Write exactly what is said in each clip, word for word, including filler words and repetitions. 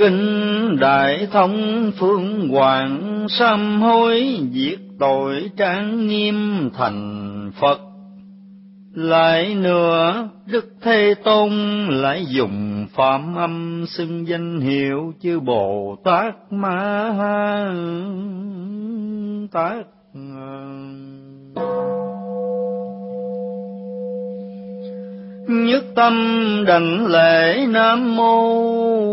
kinh đại thông phương hoàng, sám hối diệt tội trang nghiêm thành Phật. Lại nữa Đức Thế Tôn lại dùng phạm âm xưng danh hiệu chư Bồ Tát Ma Tát. Nhất tâm đảnh lễ Nam Mô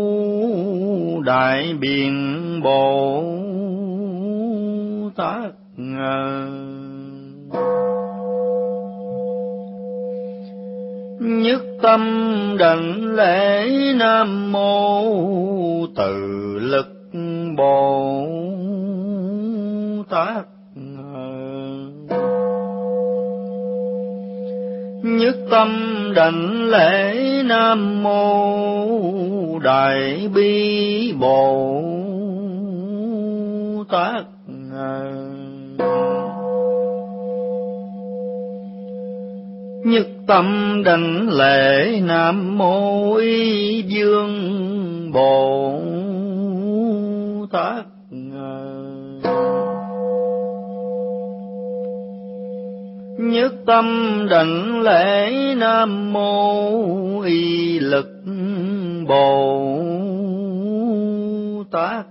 Đại Biện Bồ Tát. Nhất tâm đảnh lễ Nam Mô Từ Lực Bồ Tát. Nhất tâm đảnh lễ Nam Mô Đại Bi Bồ Tát. Nhất tâm đảnh lễ Nam Mô Y Dương Bồ Tát. Nhất tâm đảnh lễ Nam Mô Y Lực Bồ Tát.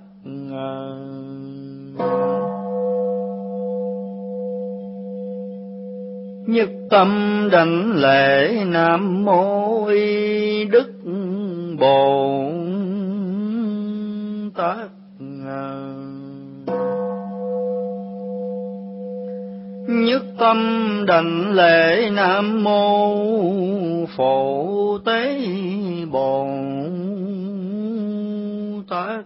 Nhất tâm đảnh lễ Nam Mô Y Đức Bồ Tát. Nhất tâm đảnh lễ Nam Mô Phổ Tế Bồ Tát.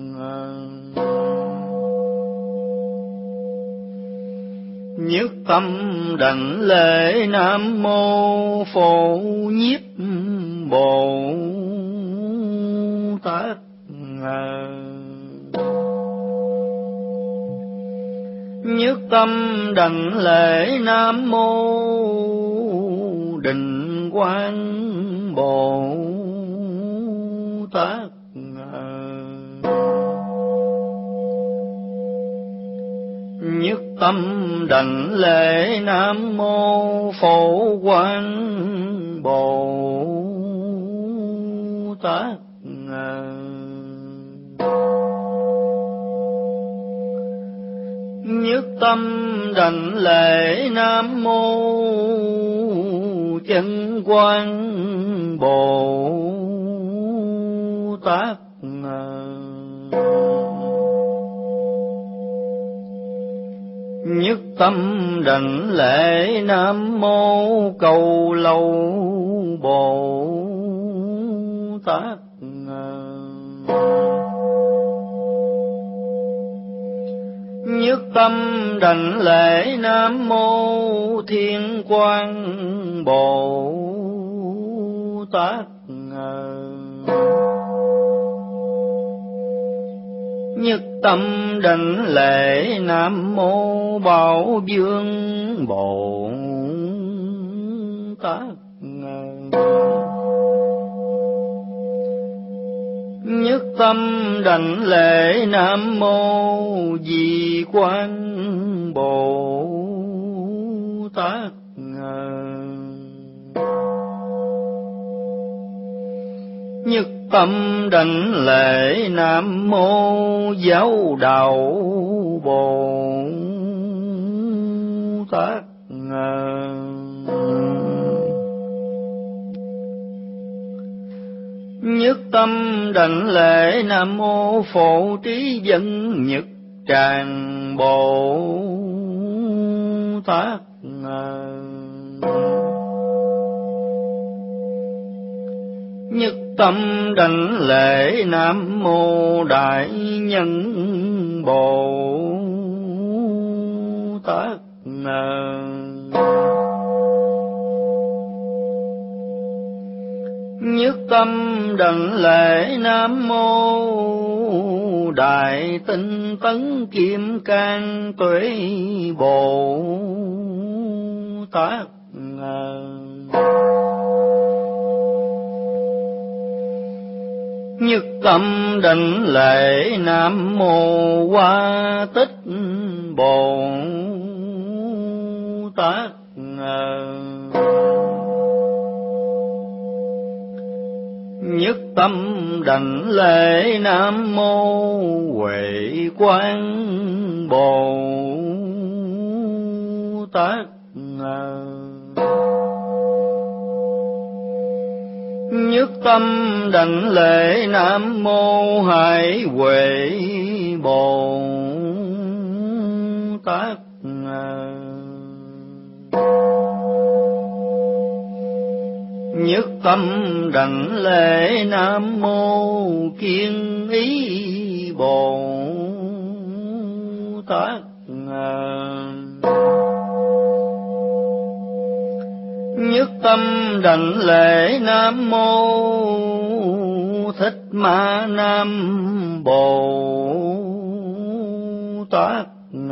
Nhất tâm đảnh lễ Nam Mô Phổ Nhiếp Bồ Tát. Nhất tâm đảnh lễ Nam Mô Định Quang Bồ Tát. Nhất tâm đảnh lễ Nam Mô Phổ Quang Bồ Tát. Nhất tâm đảnh lễ Nam Mô Chân Quang Bồ Tát. Nhất tâm đảnh lễ Nam Mô Cầu Lâu Bồ Tát. Nhất tâm đảnh lễ Nam Mô Thiên Quang Bồ Tát. Nhất tâm đảnh lễ Nam Mô Bảo Dương Bồ Tát. Nhất tâm đảnh lễ Nam Mô Di Quang Bồ Tát. Nhất tâm đảnh lễ Nam Mô Giáo Đạo Bồ Tát. Nhất tâm đảnh lễ Nam Mô Phổ Trí Dân Nhật Tràng Bồ Tát. Nhất tâm đảnh lễ Nam Mô Đại Nhân Bồ Tát. Nhất tâm đảnh lễ Nam Mô Đại Tinh Tấn Kim Cang Tuệ Bồ Tát. nhất tâm định lễ Nam Mô Hoa Tích Bồ Tát. Nhất tâm đảnh lễ Nam Mô Huệ Quang Bồ Tát. Nhất tâm đảnh lễ Nam Mô Hải Huệ Bồ Tát. Nhất tâm đảnh lễ Nam Mô Kiên Ý Bồ Tát. Nhất tâm đảnh lễ Nam Mô Thích Ma Nam Bồ Tát.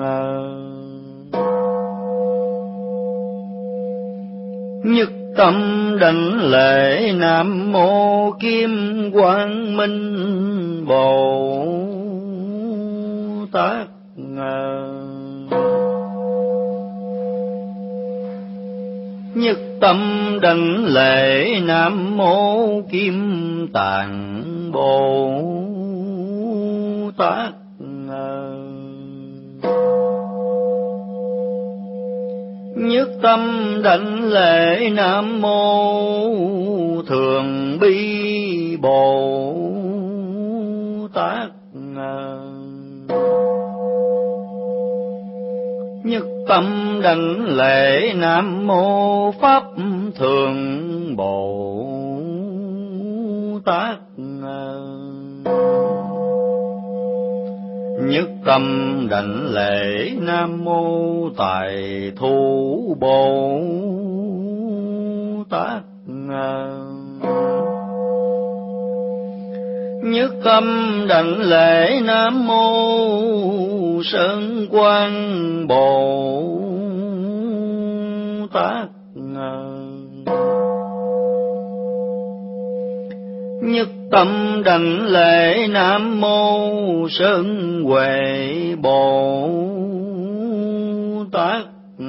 Nhất tâm đảnh lễ Nam Mô Kim Quang Minh Bồ Tát. Nhất tâm đảnh lễ Nam Mô Kim Tạng Bồ Tát. Nhất tâm đảnh lễ Nam Mô Thường Bi Bồ Tát. Nhất tâm đảnh lễ Nam Mô Pháp Thường Bồ Tát. Nhất tâm đảnh lễ Nam Mô Tài Thủ Bồ Tát. Nhất tâm đảnh lễ Nam Mô Sơn Quang Bồ Tát. Nhất tâm đảnh lễ Nam Mô Sơn Huệ Bồ Tát.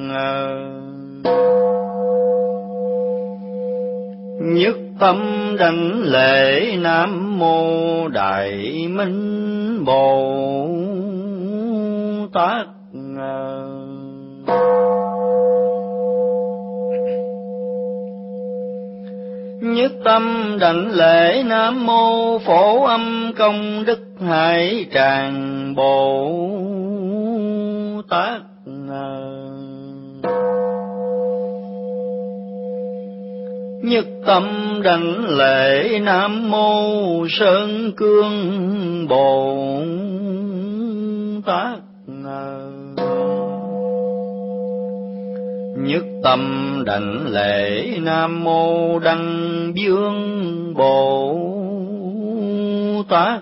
Nhất tâm đảnh lễ Nam Mô Đại Minh Bồ Tát. Nhất tâm đảnh lễ Nam Mô Phổ Âm Công Đức Hải Tràng Bồ Tát. Nhất tâm đảnh lễ Nam Mô Sơn Cương Bồ Tát. Nhất tâm đảnh lễ Nam Mô Đăng Dương Bồ Tát.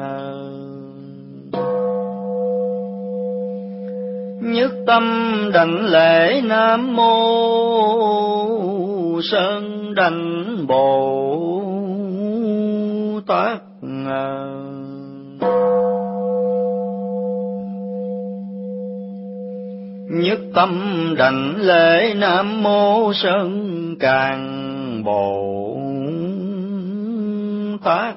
Nhất tâm đảnh lễ Nam Mô Sơn Đảnh Bồ Tát. Nhất tâm đảnh lễ Nam Mô Sơn Càng Bồ Tát.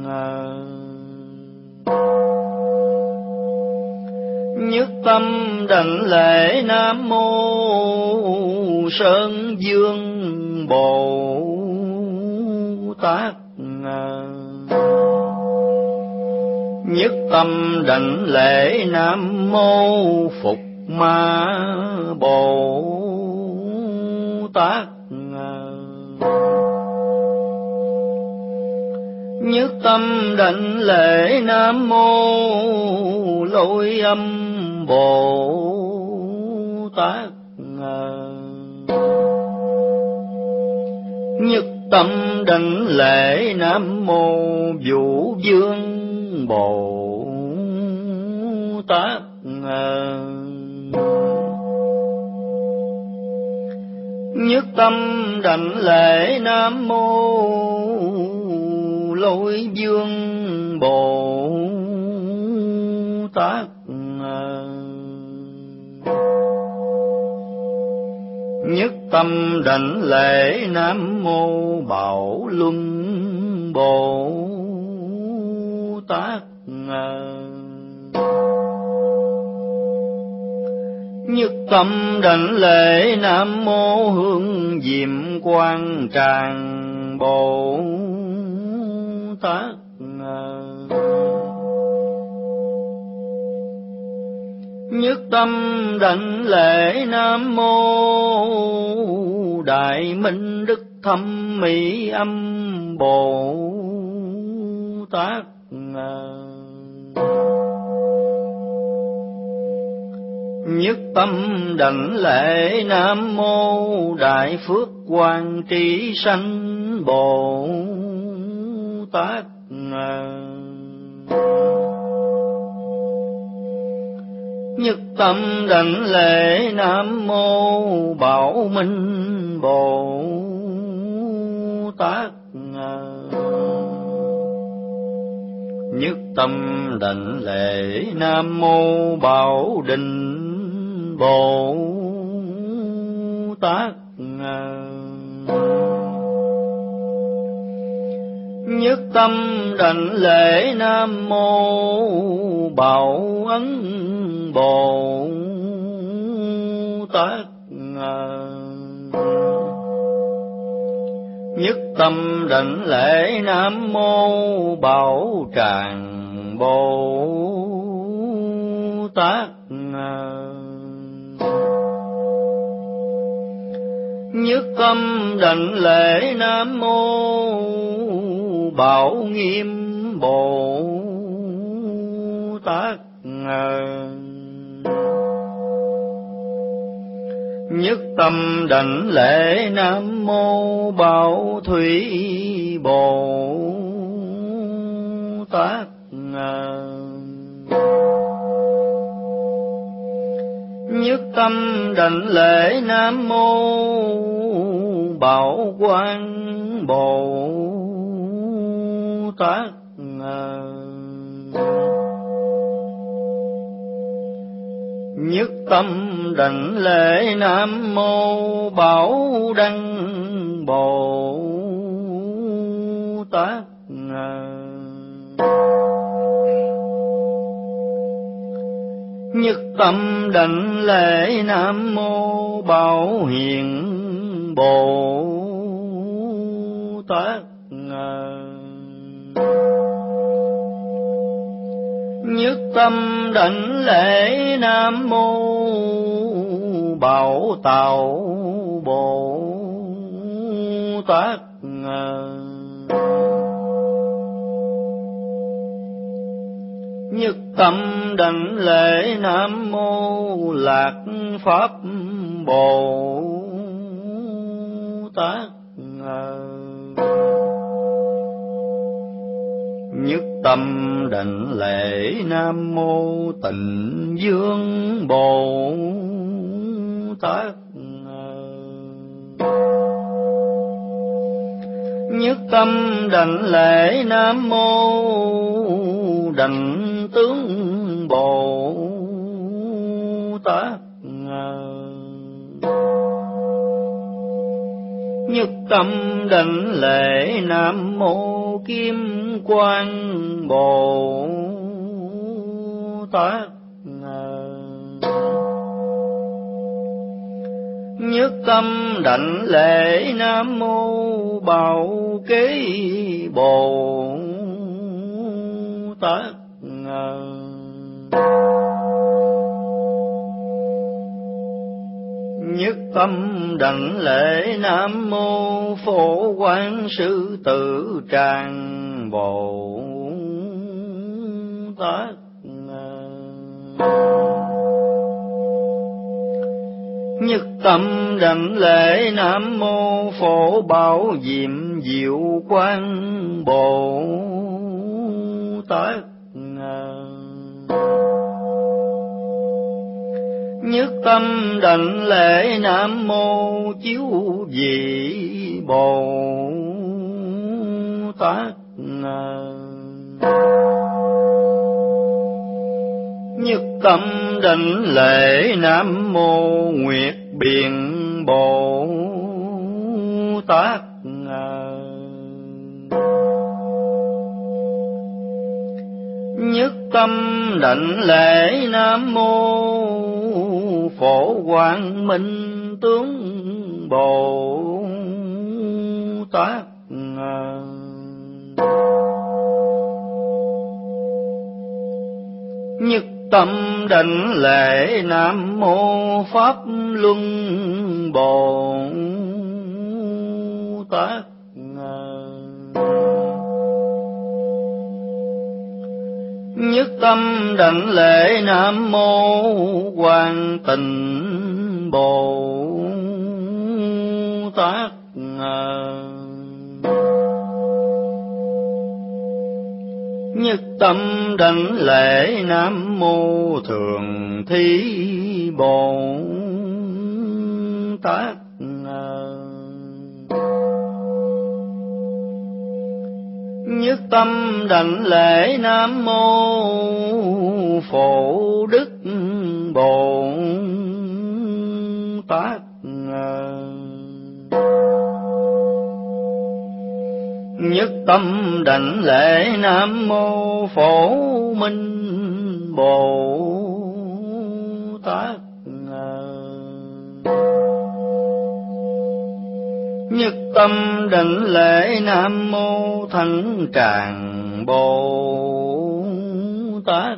Nhất tâm đảnh lễ Nam Mô Sơn Dương Bồ Tát. Nhất tâm đảnh lễ Nam Mô Phục Ma Bồ Tát. Nhất tâm đảnh lễ Nam Mô Lôi Âm Bồ Tát. Nhất tâm đảnh lễ Nam Mô Vũ Dương Bồ Tát. Nhất tâm đảnh lễ Nam Mô lôi vương Bồ Tát. Nhất tâm đảnh lễ Nam Mô Bảo Luân Bồ Tát. Nhất tâm đảnh lễ Nam Mô Hương Diệm Quang Tràng Bồ Tát. Nhất tâm đảnh lễ Nam Mô Đại Minh Đức Thâm Mỹ Âm Bồ Tát. Nhất tâm đảnh lễ Nam Mô Đại Phước Quang Trí Sanh Bồ Tát. Nhất tâm đảnh lễ Nam Mô Bảo Minh Bồ Tát. Nhất tâm đảnh lễ Nam Mô Bảo Định Bồ Tát. Nhất tâm đảnh lễ Nam Mô Bảo Ấn Bồ Tát. Nhất tâm đảnh lễ Nam Mô Bảo Tràng Bồ Tát. Nhất tâm đảnh lễ Nam Mô Bảo Nghiêm Bồ Tát. Nhất tâm đảnh lễ Nam Mô Bảo Thủy Bồ Tát. Nhất tâm đảnh lễ Nam Mô Bảo Quang Bồ Tát. Nhất tâm đảnh lễ Nam Mô Bảo Đăng Bồ Tát. Nhất tâm đảnh lễ Nam Mô Bảo Hiện Bồ Tát. Nhất tâm đảnh lễ Nam Mô Bảo Tào Bồ Tát. Nhất tâm đảnh lễ Nam Mô Lạc Pháp Bồ Tát. Nhất tâm đảnh lễ Nam Mô Tịnh Dương Bồ Tát. Nhất tâm đảnh lễ Nam Mô Đảnh Tướng Bồ Tát. Nhất tâm đảnh lễ Nam Mô Kim Quang Bồ Tát. Nhất tâm đảnh lễ Nam Mô Bảo Kế Bồ Tát. Nhất tâm đảnh lễ Nam Mô Phổ Quang Sư Tử Tràng Bồ Tát. Nhất tâm đảnh lễ Nam Mô Phổ Bảo Diệm Diệu Quang Bồ Tát. Nhất tâm đảnh lễ Nam Mô Chiếu Vị Bồ Tát. tâm đảnh lễ Nam Mô Nguyệt Biện Bồ Tát. Nhất tâm đảnh lễ Nam Mô Phổ Quang Minh Tướng Bồ Tát. Nhất tâm đảnh lễ Nam Mô Pháp Luân Bồ Tát. Nhất tâm đảnh lễ Nam Mô Quang Tịnh Bồ Tát. Nhất tâm đảnh lễ Nam Mô Thường Thí Bồ Tát. Nhất tâm đảnh lễ Nam Mô Phổ Đức Bồ Tát. Nhất tâm đảnh lễ Nam Mô Phổ Minh Bồ Tát. Nhất tâm đảnh lễ Nam Mô Thắng Tràng Bồ Tát.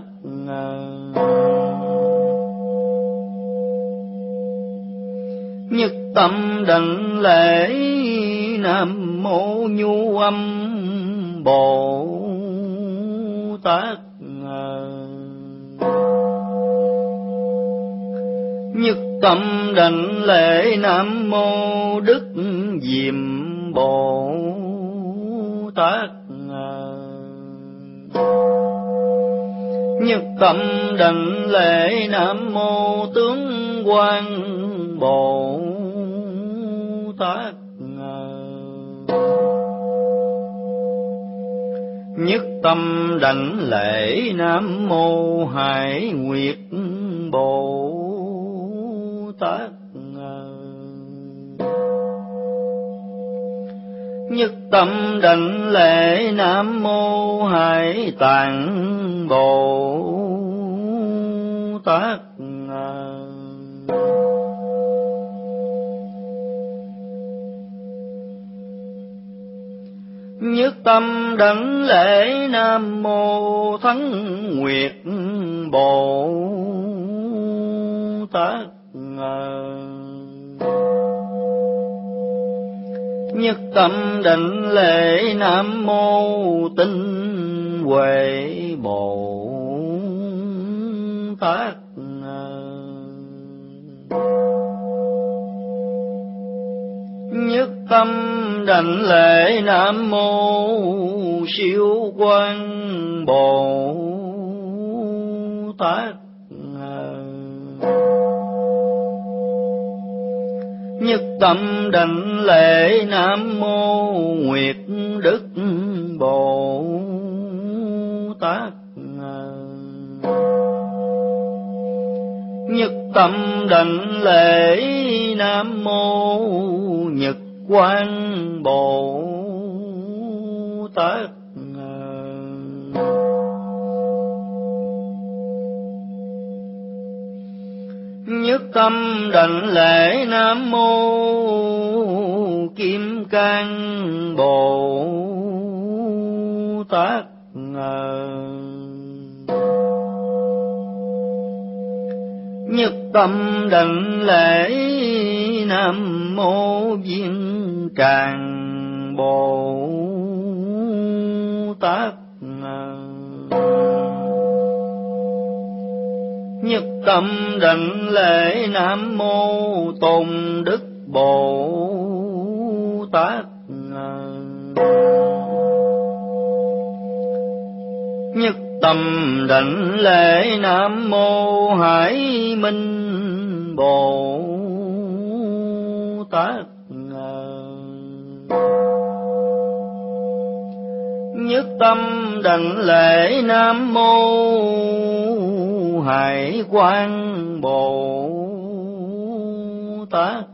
Nhất tâm đảnh lễ Nam Mô Nhu Âm Bồ Tát. Nhất tâm đảnh lễ Nam Mô Đức Diệm Bồ Tát. Nhất tâm đảnh lễ Nam Mô Tướng Quang Bồ Tát. Nhất tâm đảnh lễ Nam Mô Hải Nguyệt Bồ Tát. Nhất tâm đảnh lễ Nam Mô Hải Tạng Bồ Tát. Nhất tâm đảnh lễ Nam Mô Thắng Nguyệt Bồ Tát. Nhất tâm đảnh lễ Nam Mô Tinh Huệ Bồ Tát. Nhất tâm đảnh lễ Nam Mô Siêu Quang Bồ Tát. Nhất tâm đảnh lễ Nam Mô Nguyệt Đức Bồ Tát. Nhất tâm đảnh lễ Nam Mô Nhật Quang Bồ Tát. Nhất tâm đảnh lễ Nam Mô Kim Cang Bồ Tát. Nhất tâm đảnh lễ Nam Mô Viên Tràng Bồ Tát. Nhất tâm đảnh lễ Nam Mô Tôn Đức Bồ Tát. Nhất tâm đảnh lễ Nam Mô Hải Minh Bồ Tát. Nhất tâm đảnh lễ Nam Mô Hải Quang Bồ Tát.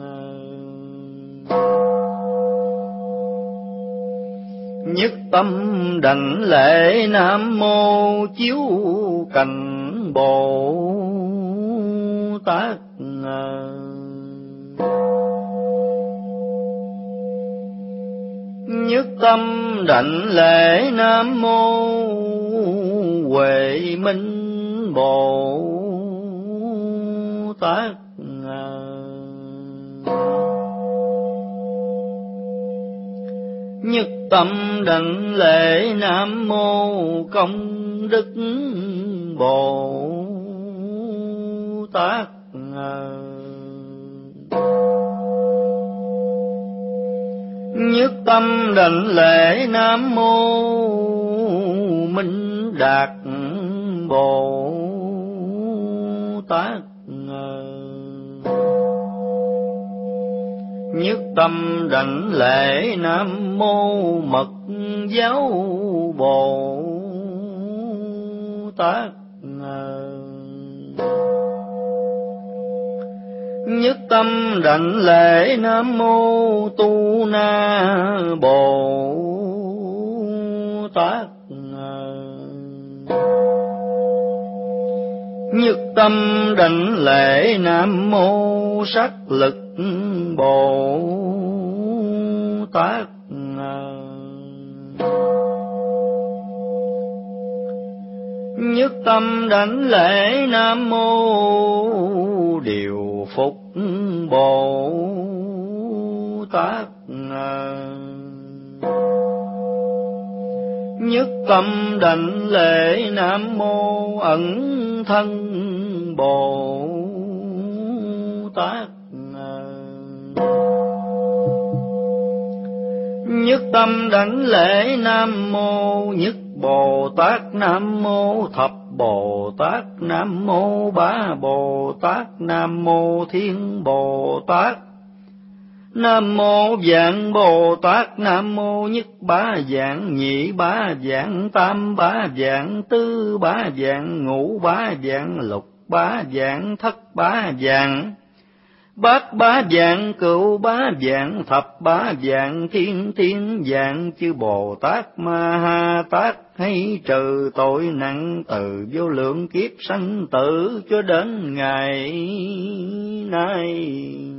Nhất tâm đảnh lễ Nam Mô Chiếu Cành Bồ Tát. Nhất tâm đảnh lễ Nam Mô Huệ Minh Bồ Tát. Nhất tâm đảnh lễ Nam Mô Công Đức Bồ Tát. Nhất tâm đảnh lễ Nam Mô Minh Đạt Bồ Tát. Nhất tâm đảnh lễ Nam Mô Mật Giáo Bồ Tát. Nhất tâm đảnh lễ Nam Mô Tu Na Bồ Tát. Nhất tâm đảnh lễ Nam Mô Sắc Lực Bồ Tát. Nhất tâm đảnh lễ Nam Mô Điều Phục Bồ Tát. Nhất tâm đảnh lễ Nam Mô Ẩn Thân Bồ Tát. Nhất tâm đảnh lễ Nam Mô Nhất Bồ Tát. Nam Mô Thập Bồ Tát. Nam Mô Bá Bồ Tát. Nam Mô Thiên Bồ Tát. Nam Mô Vạn Bồ Tát. Nam Mô Nhất Bá Vạn, Nhị Bá Vạn, Tam Bá Vạn, Tư Bá Vạn, Ngũ Bá Vạn, Lục Bá Vạn, Thất Bá Vạn, Bát Bá Vạn, Cửu Bá Vạn, Thập Bá Vạn, Thiên Thiên Vạn. Chư Bồ Tát Ma Ha Tát hay trừ tội nặng từ vô lượng kiếp sanh tử cho đến ngày nay.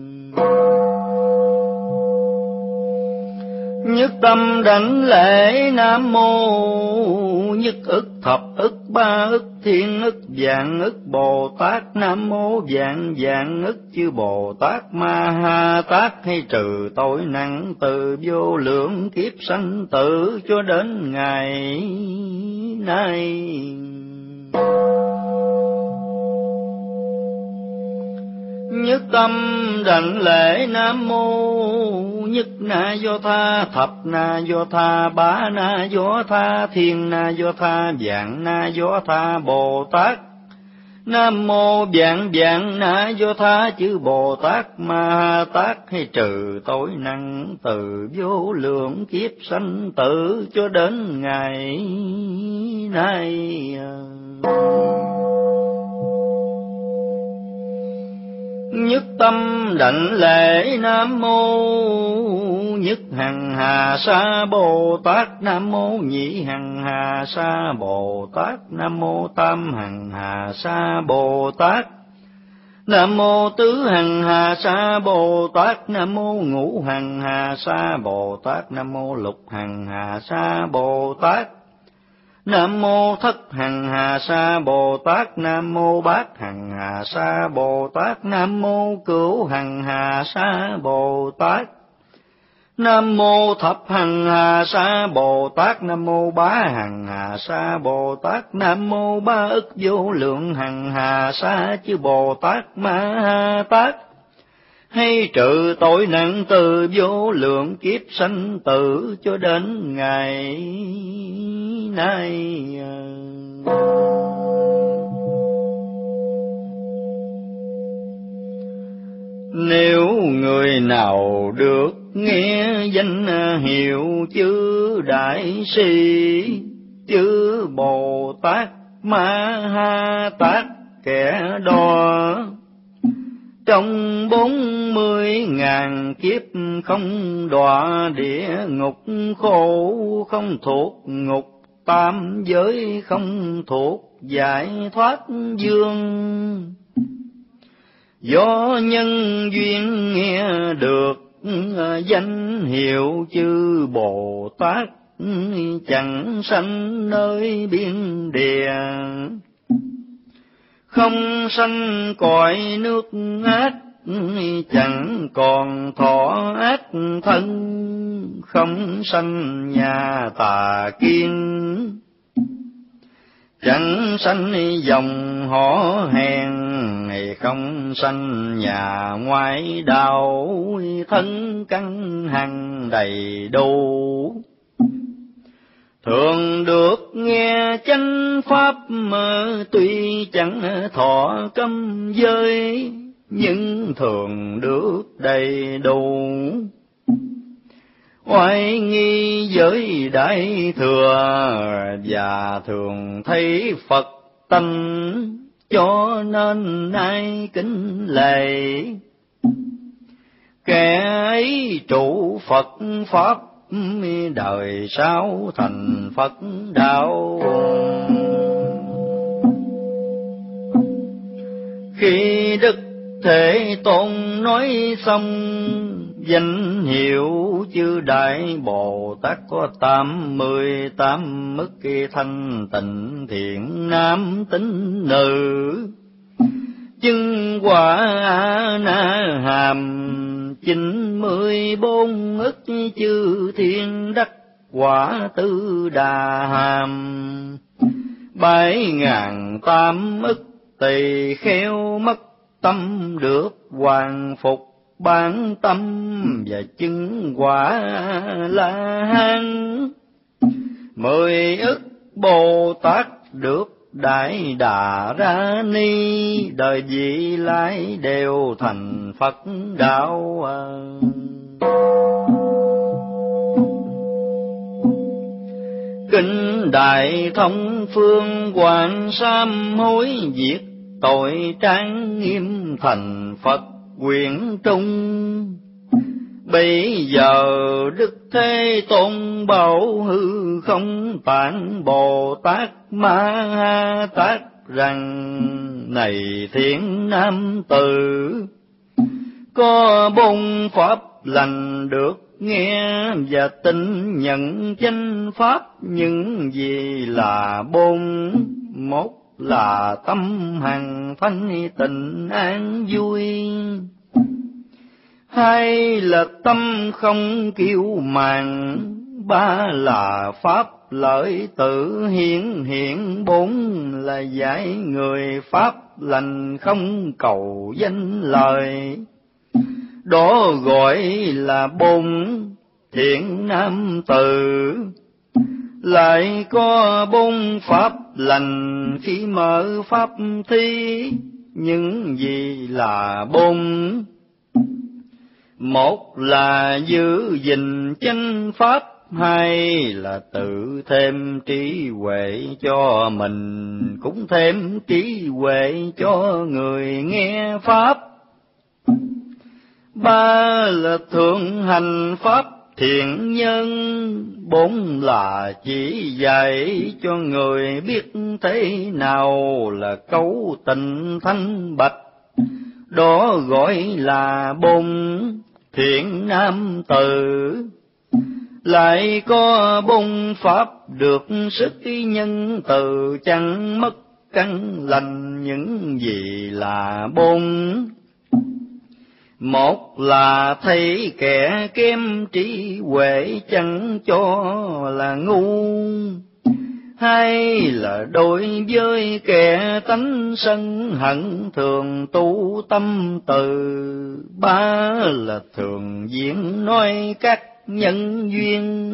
Nhất tâm đảnh lễ Nam Mô Nhất ức Thập ức Ba ức Thiên ức Vạn ức Bồ Tát. Nam Mô Vạn Vạn ức chư Bồ Tát Ma Ha Tát hay trừ tội nặng từ vô lượng kiếp sanh tử cho đến ngày nay. Nhất tâm đảnh lễ Nam Mô Nhất Na Do Tha, Thập Na Do Tha, Bá Na Do Tha, Thiên Na Do Tha, Vạn Na Do Tha Bồ Tát. Nam Mô Vạn Vạn Na Do Tha chư Bồ Tát Ma Tát hay trừ tội nặng từ vô lượng kiếp sanh tử cho đến ngày nay. Nhất tâm đảnh lễ Nam Mô Nhất Hằng Hà Sa Bồ Tát. Nam Mô Nhị Hằng Hà Sa Bồ Tát. Nam Mô Tam Hằng Hà Sa Bồ Tát. Nam Mô Tứ Hằng Hà Sa Bồ Tát. Nam Mô Ngũ Hằng Hà Sa Bồ Tát. Nam Mô Lục Hằng Hà Sa Bồ Tát. Nam Mô Thất Hằng Hà Sa Bồ Tát. Nam Mô Bát Hằng Hà Sa Bồ Tát. Nam Mô Cửu Hằng Hà Sa Bồ Tát. Nam Mô Thập Hằng Hà Sa Bồ Tát. Nam Mô Bá Hằng Hà Sa Bồ Tát. Nam Mô Ba ức vô lượng Hằng Hà Sa chư Bồ Tát Ma Ha Tát hay trừ tội nặng từ vô lượng kiếp sanh tử cho đến ngày nay. Nếu người nào được nghe danh hiệu chư Đại Sĩ, chư Bồ Tát ma ha tát kẻ đo. Trong bốn mươi ngàn kiếp không đọa địa ngục khổ, không thuộc ngục tam giới, không thuộc giải thoát dương. Do nhân duyên nghe được danh hiệu chư Bồ Tát, chẳng sanh nơi biên địa, không sanh cõi nước ác, chẳng còn thọ ác thân, không sanh nhà tà kiên, chẳng sanh dòng họ hèn, không sanh nhà ngoại đạo, thân căn hằng đầy đủ. Thường được nghe chánh pháp mà tuy chẳng thọ cấm giới, nhưng thường được đầy đủ. Oai nghi giới đại thừa, và thường thấy Phật tánh, cho nên ai kính lạy. Kẻ ấy trụ Phật pháp, đời sau thành Phật đạo. Khi Đức Thế Tôn nói xong, danh hiệu chư Đại Bồ Tát có tám mươi tám mức thanh tịnh thiện nam tín nữ. Chứng quả A Na Hàm chín mươi bốn ức chư thiên đắc quả Tư Đà Hàm. Bảy ngàn tam ức tỳ kheo mất tâm được hoàn phục bản tâm, và chứng quả La Hán. Mười ức Bồ Tát được Đại Đà Ra Ni, đời vị lai đều thành Phật đạo. Kinh Đại Thông Phương Quảng sám hối diệt tội trang nghiêm thành Phật quyền trung. Bây giờ Đức Thế Tôn bảo hư không tạng Bồ Tát Ma Ha Tát rằng: này thiện nam tử, có bốn pháp lành được nghe và tin nhận chánh pháp, những gì là bốn? Một là tâm hằng thanh tịnh an vui, hai là tâm không kiêu mạn, ba là pháp lợi tự hiện hiện, bốn là dạy người pháp lành không cầu danh lời. Đó gọi là bốn thiện nam tử. Lại có bốn pháp lành khi mở pháp thi, những gì là bốn? Một là giữ gìn chánh pháp, hai là tự thêm trí huệ cho mình, cũng thêm trí huệ cho người nghe pháp. Ba là thường hành pháp thiện nhân, bốn là chỉ dạy cho người biết thế nào là cấu tình thanh bạch. Đó gọi là bốn thiện nam tử. Lại có bốn pháp được sức nhân từ, chẳng mất căn lành, những gì là bốn? Một là thấy kẻ kém trí huệ, chẳng cho là ngu. Hai là đối với kẻ tánh sân hận, thường tu tâm từ. Ba là thường diễn nói các nhân duyên.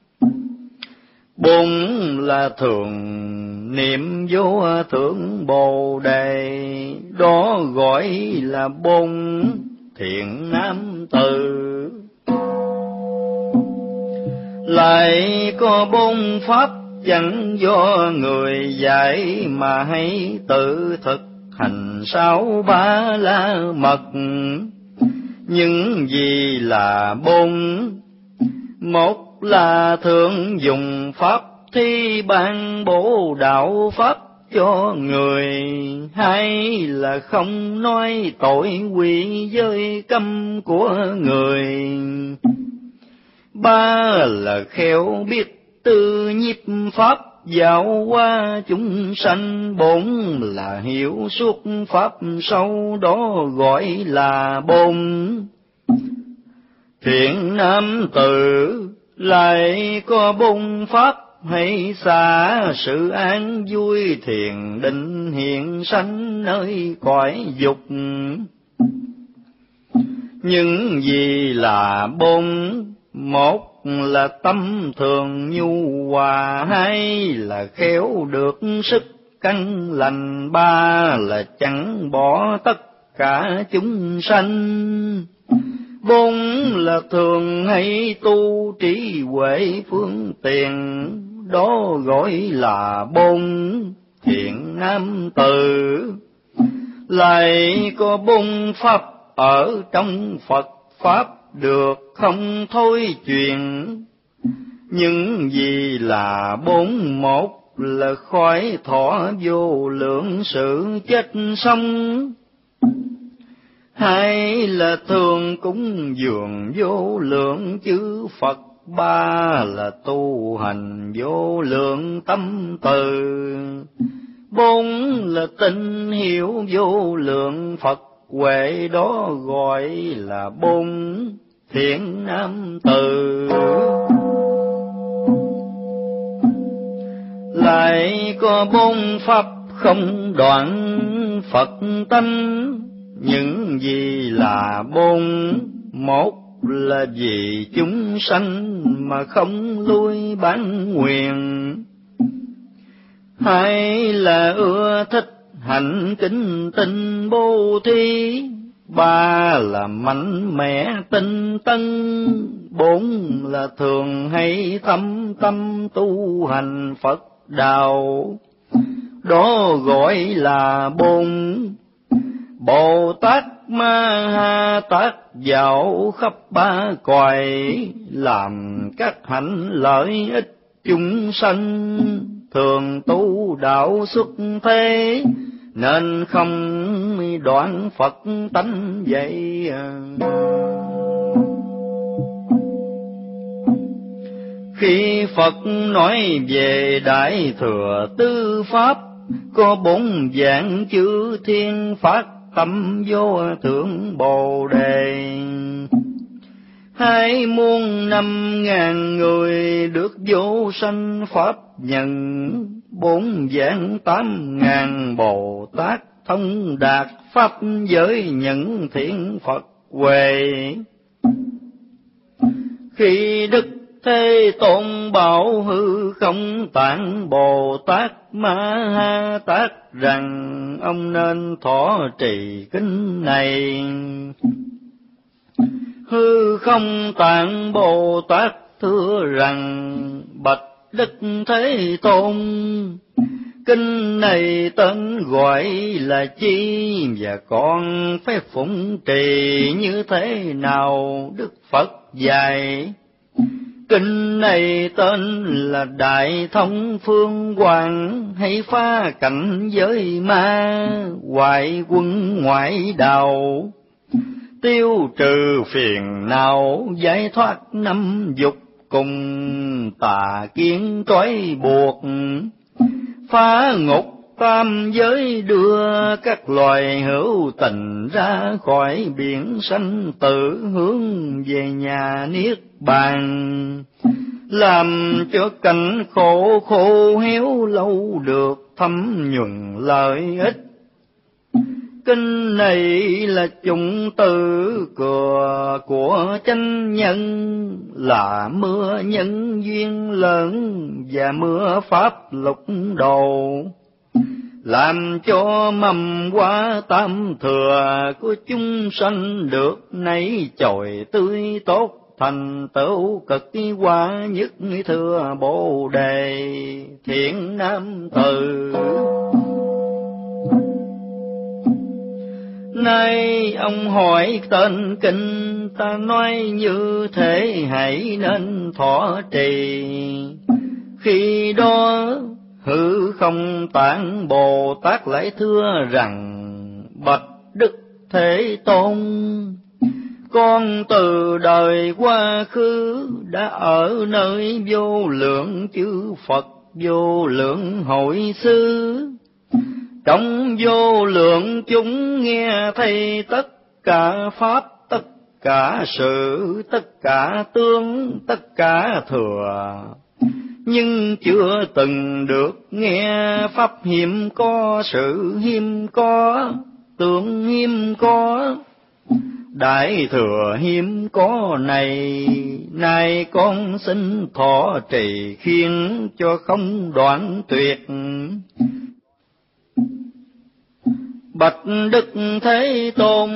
Bốn là thường niệm vô thượng Bồ Đề. Đó gọi là bốn thiện nam tử. Lại có bốn pháp chẳng do người dạy mà hãy tự thực hành sáu ba la mật. Những gì là bốn? Một là thường dùng pháp thi ban bổ đạo pháp cho người. Hai là không nói tội quỷ với câm của người. Ba là khéo biết tư nhiếp pháp dạo qua chúng sanh. Bốn là hiểu suốt pháp sâu đó gọi là bổn. Thiện nam tử lại có bốn pháp hay xả sự an vui thiền định hiện sanh nơi cõi dục. Những gì là bốn? Một là tâm thường nhu hòa. Hai là khéo được sức căn lành. Ba là chẳng bỏ tất cả chúng sanh. Bốn là thường hay tu trí huệ phương tiện, đó gọi là bốn thiện nam tử. Lại có bốn pháp ở trong Phật pháp được không thôi chuyện. Những gì là bốn? Một là khỏi thọ vô lượng sự chết sống. Hai là thường cúng dường vô lượng chư Phật. Ba là tu hành vô lượng tâm từ. Bốn là tin hiểu vô lượng Phật huệ, đó gọi là bốn thiện nam tử. Lại có bốn pháp không đoạn Phật tánh. Những gì là bốn? Một là vì chúng sanh mà không lui bán nguyện. Hai là ưa thích hạnh kính tinh bố thí. Ba là mạnh mẽ tinh tấn. Bốn là thường hay thâm tâm tu hành Phật đạo, đó gọi là bốn Bồ Tát Ma Ha Tát dạo khắp ba cõi, làm các hạnh lợi ích chúng sanh, thường tu đạo xuất thế, nên không đoạn Phật tánh vậy. Khi Phật nói về Đại Thừa Tư Pháp, có bốn dạng chữ thiên phát tâm vô thượng Bồ Đề. Hai muôn năm ngàn người được vô sanh Pháp nhận, bốn dạng tám ngàn Bồ Tát thông đạt Pháp giới nhận thiện Phật huệ. Khi Đức Thế Tôn bảo hư không tạng Bồ Tát Ma Ha Tát rằng ông nên thọ trì kinh này. Hư không tạng Bồ Tát thưa rằng: bạch Đức Thế Tôn, kinh này tên gọi là chi, và con phải phụng trì như thế nào? Đức Phật dạy: kinh này tên là Đại Thông Phương Hoàng, hay phá cảnh giới ma, hoại quân ngoại đạo, tiêu trừ phiền não, giải thoát năm dục, cùng tà kiến trói buộc, phá ngục tam giới, đưa các loài hữu tình ra khỏi biển sanh tử, hướng về nhà Niết Bàn, làm cho cảnh khổ khô héo lâu được thấm nhuần lợi ích. Kinh này là chủng tử của, của chánh nhân, là mưa nhân duyên lớn và mưa pháp lục đồ, làm cho mầm hoa tam thừa của chúng sanh được nảy chồi tươi tốt, thành tựu cực quả nhất thưa Bồ Đề thiện nam tử. Nay ông hỏi tên kinh, ta nói như thế hãy nên thọ trì. Khi đó hư không tạng Bồ Tát lại thưa rằng: bạch Đức Thế Tôn, con từ đời quá khứ đã ở nơi vô lượng chư Phật, vô lượng hội sư. Trong vô lượng chúng nghe thấy tất cả pháp, tất cả sự, tất cả tướng, tất cả thừa, nhưng chưa từng được nghe pháp hiếm có, sự hiếm có, tướng hiếm có. Đại thừa hiếm có này, nay con xin thọ trì khiến cho không đoạn tuyệt. Bạch Đức Thế Tôn,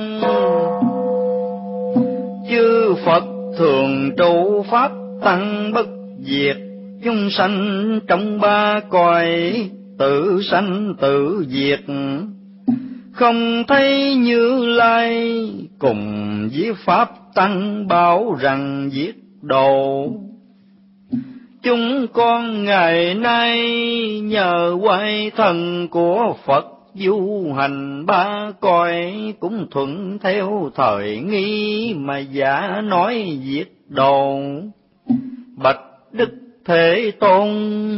chư Phật thường trụ pháp tăng bất diệt, chúng sanh trong ba cõi tự sanh tự diệt. Không thấy Như Lai cùng với pháp tăng bảo rằng giết độ. Chúng con ngày nay nhờ quay thần của Phật du hành ba cõi, cũng thuận theo thời nghi mà giả nói giết đồ. Bạch Đức Thế Tôn,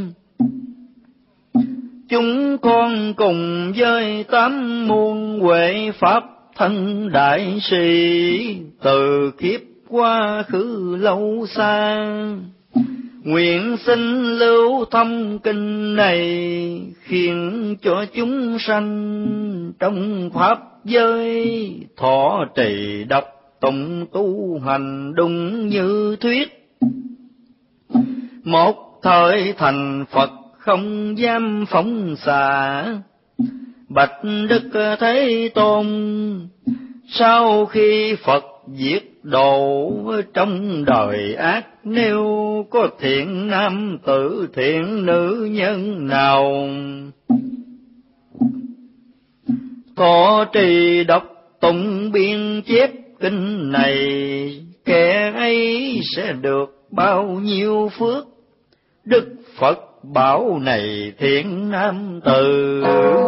chúng con cùng với tám muôn huệ pháp thân đại sĩ, từ kiếp quá khứ lâu xa, nguyện xin lưu thông kinh này, khiến cho chúng sanh trong pháp giới thọ trì đọc tụng tu hành đúng như thuyết. Một thời thành Phật không dám phóng xạ. Bạch Đức Thế Tôn, sau khi Phật diệt độ trong đời ác, nếu có thiện nam tử thiện nữ nhân nào thọ trì đọc tụng biên chép kinh này, kẻ ấy sẽ được bao nhiêu phước. Đức Phật bảo này thiện nam tử,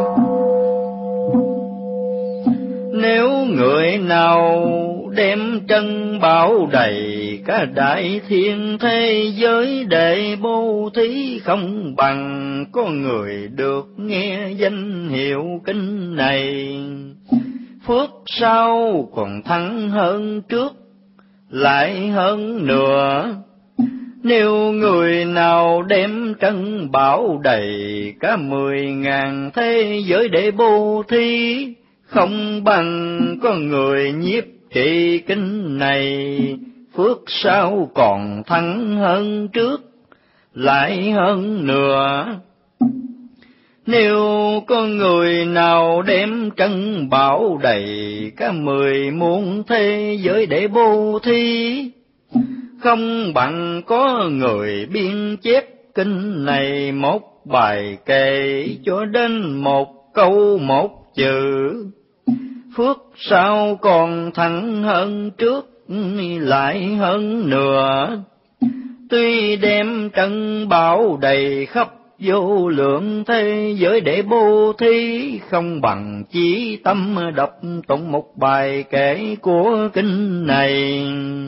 nếu người nào đem chân bảo đầy cả đại thiên thế giới để bố thí, không bằng có người được nghe danh hiệu kinh này. Phước sau còn thắng hơn trước, lại hơn nữa. Nếu người nào đem trân bảo đầy cả mười ngàn thế giới để bố thí, không bằng có người nhiếp trì kinh này. Phước sau còn thắng hơn trước, lại hơn nữa. Nếu có người nào đem trân bảo đầy cả mười muôn thế giới để bố thí, không bằng có người biên chép kinh này một bài kệ cho đến một câu một chữ. Phước sau còn thắng hơn trước, lại hơn nữa. Tuy đem trân bảo đầy khắp vô lượng thế giới để bố thí, không bằng chí tâm đọc tụng một bài kệ của kinh này.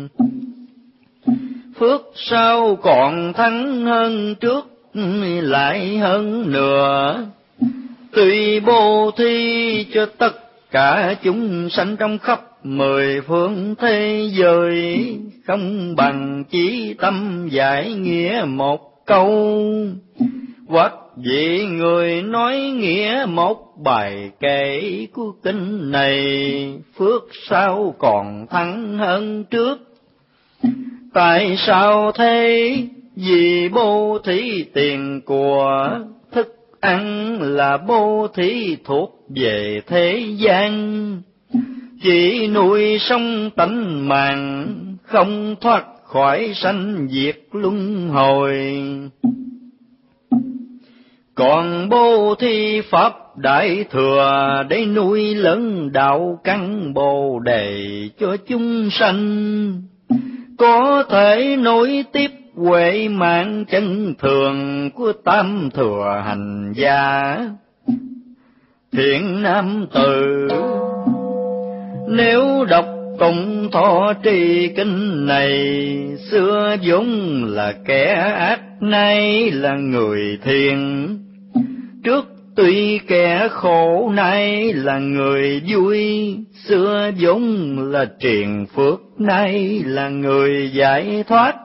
Phước sau còn thắng hơn trước, lại hơn nữa. Tuy bố thí cho tất cả chúng sanh trong khắp mười phương thế giới, không bằng chí tâm giải nghĩa một câu. Hoặc vị người nói nghĩa một bài kệ của kinh này, phước sau còn thắng hơn trước. Tại sao thế? Vì bố thí tiền của, thức ăn là bố thí thuộc về thế gian. Chỉ nuôi sống tánh mạng, không thoát khỏi sanh diệt luân hồi. Còn bố thí pháp đại thừa để nuôi lớn đạo căn bồ đề cho chúng sanh, có thể nối tiếp huệ mạng chân thường của tam thừa hành giả thiện nam tử. Nếu đọc tụng thọ trì kinh này, xưa vốn là kẻ ác, nay là người thiện. Trước tuy kẻ khổ, nay là người vui. Xưa vốn là triền phước, nay là người giải thoát.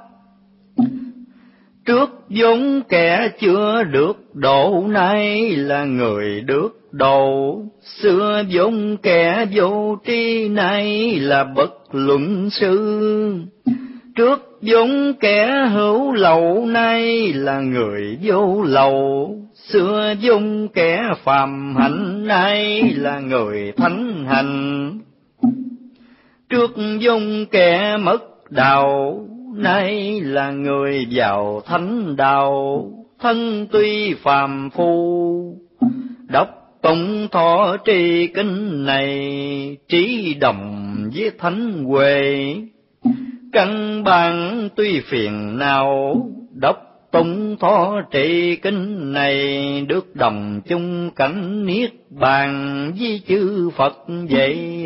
Trước vốn kẻ chưa được độ, nay là người được độ. Xưa vốn kẻ vô tri, nay là bậc luận sư. Trước vốn kẻ hữu lậu, nay là người vô lậu. Xưa vốn kẻ phàm hạnh, nay là người thánh hạnh. Trước vốn kẻ mất đạo, nay là người vào thánh đạo. Thân tuy phàm phu, đọc tụng thọ trì kinh này, trí đồng với thánh huệ. Căn bản tuy phiền não, đọc tụng thọ trì kinh này, được đồng chung cảnh niết bàn với chư Phật vậy.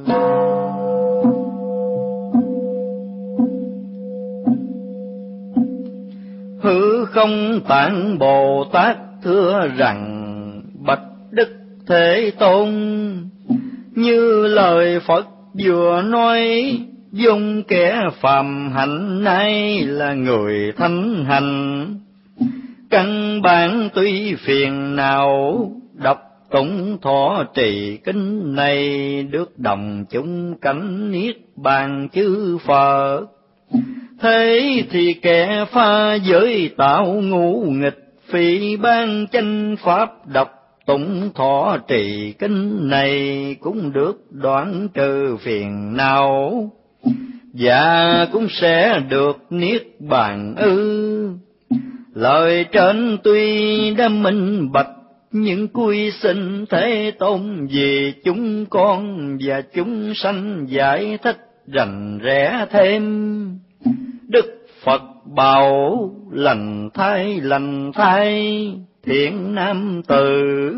Hư không tạng Bồ Tát thưa rằng, bạch Đức Thế Tôn, như lời Phật vừa nói, dùng kẻ phàm hạnh, nay là người thánh hạnh. Căn bản tuy phiền nào, đọc tụng thọ trì kinh này, được đồng chung cảnh niết bàn chư Phật. Thế thì kẻ pha giới tạo ngũ nghịch, phỉ ban chánh pháp, đọc tụng thọ trì kinh này, cũng được đoạn trừ phiền não, và cũng sẽ được niết bàn ư. Lời trên tuy đã minh bạch, nhưng quy xin Thế Tôn vì chúng con và chúng sanh giải thích rành rẽ thêm. Đức Phật bảo lành thay lành thay thiện nam tử,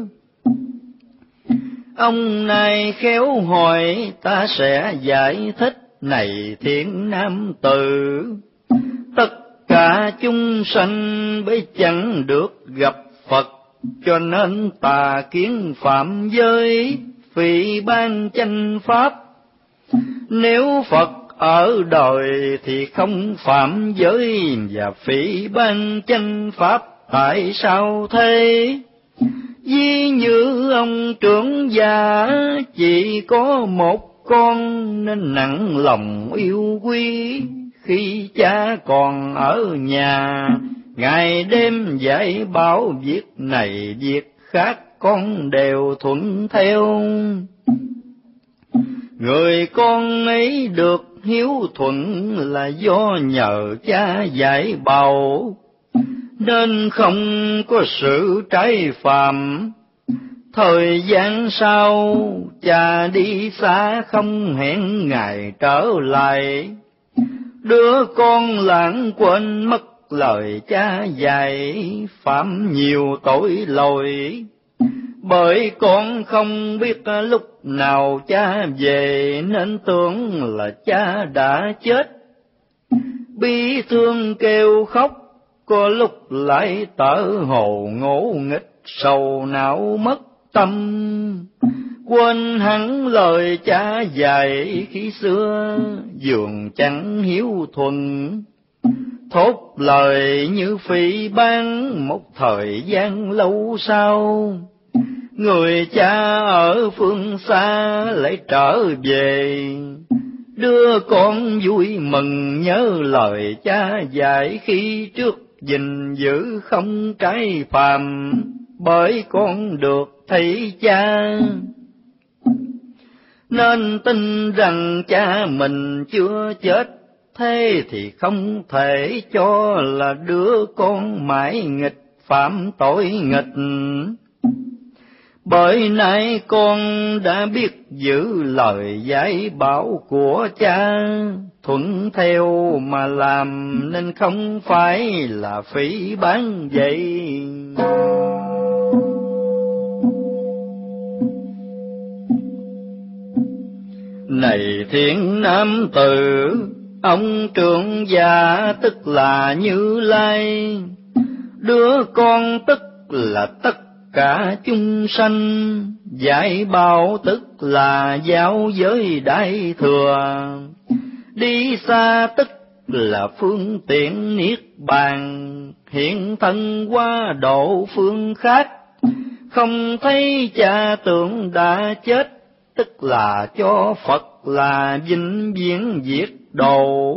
ông này khéo hỏi ta sẽ giải thích. Này thiện nam tử, tất cả chúng sanh bởi chẳng được gặp Phật, cho nên tà kiến phạm giới, phỉ ban chánh pháp. Nếu Phật ở đời thì không phạm giới và phỉ ban chánh pháp, tại sao thế? Ví như ông trưởng gia chỉ có một con, nên nặng lòng yêu quý. Khi cha còn ở nhà, ngày đêm dạy bảo việc này việc khác, con đều thuận theo. Người con ấy được hiếu thuận là do nhờ cha dạy bảo, nên không có sự trái phạm. Thời gian sau, cha đi xa không hẹn ngày trở lại, đứa con lãng quên mất lời cha dạy, phạm nhiều tội lỗi. Bởi con không biết lúc nào cha về, nên tưởng là cha đã chết. Bi thương kêu khóc, có lúc lại tở hồ ngỗ nghịch, sầu não mất tâm. Quên hẳn lời cha dạy khi xưa, dường chẳng hiếu thuận. Thốt lời như phỉ báng, một thời gian lâu sau, người cha ở phương xa lại trở về. Đưa con vui mừng nhớ lời cha dạy khi trước, gìn giữ không trái phàm, bởi con được thấy cha. Nên tin rằng cha mình chưa chết, thế thì không thể cho là đứa con mãi nghịch phạm tội nghịch. Bởi nay con đã biết giữ lời dạy bảo của cha, thuận theo mà làm nên không phải là phỉ báng vậy. Này thiện nam tử, ông trưởng giả tức là Như Lai, đứa con tức là tất cả chúng sanh, dạy bảo tức là giáo giới đại thừa, đi xa tức là phương tiện niết bàn, hiện thân qua độ phương khác, không thấy cha tưởng đã chết, tức là cho Phật là vĩnh viễn diệt độ.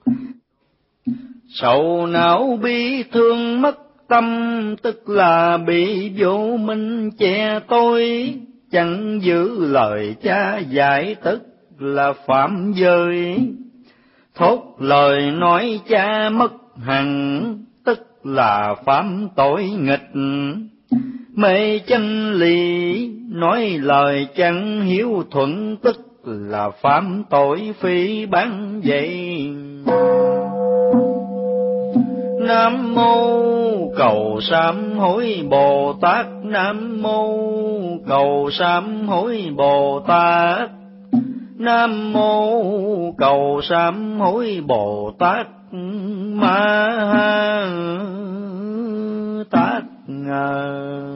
Sầu não bi thương mất tâm, tức là bị vô minh che tôi, chẳng giữ lời cha dạy tức là phạm giới. Thốt lời nói cha mất hẳn, tức là phạm tội nghịch. Mê chân lý nói lời chẳng hiếu thuận, tức là phạm tội phỉ báng vậy. Nam mô cầu sám hối Bồ Tát, Nam mô cầu sám hối Bồ Tát, Nam mô cầu sám hối Bồ Tát Ma Tát.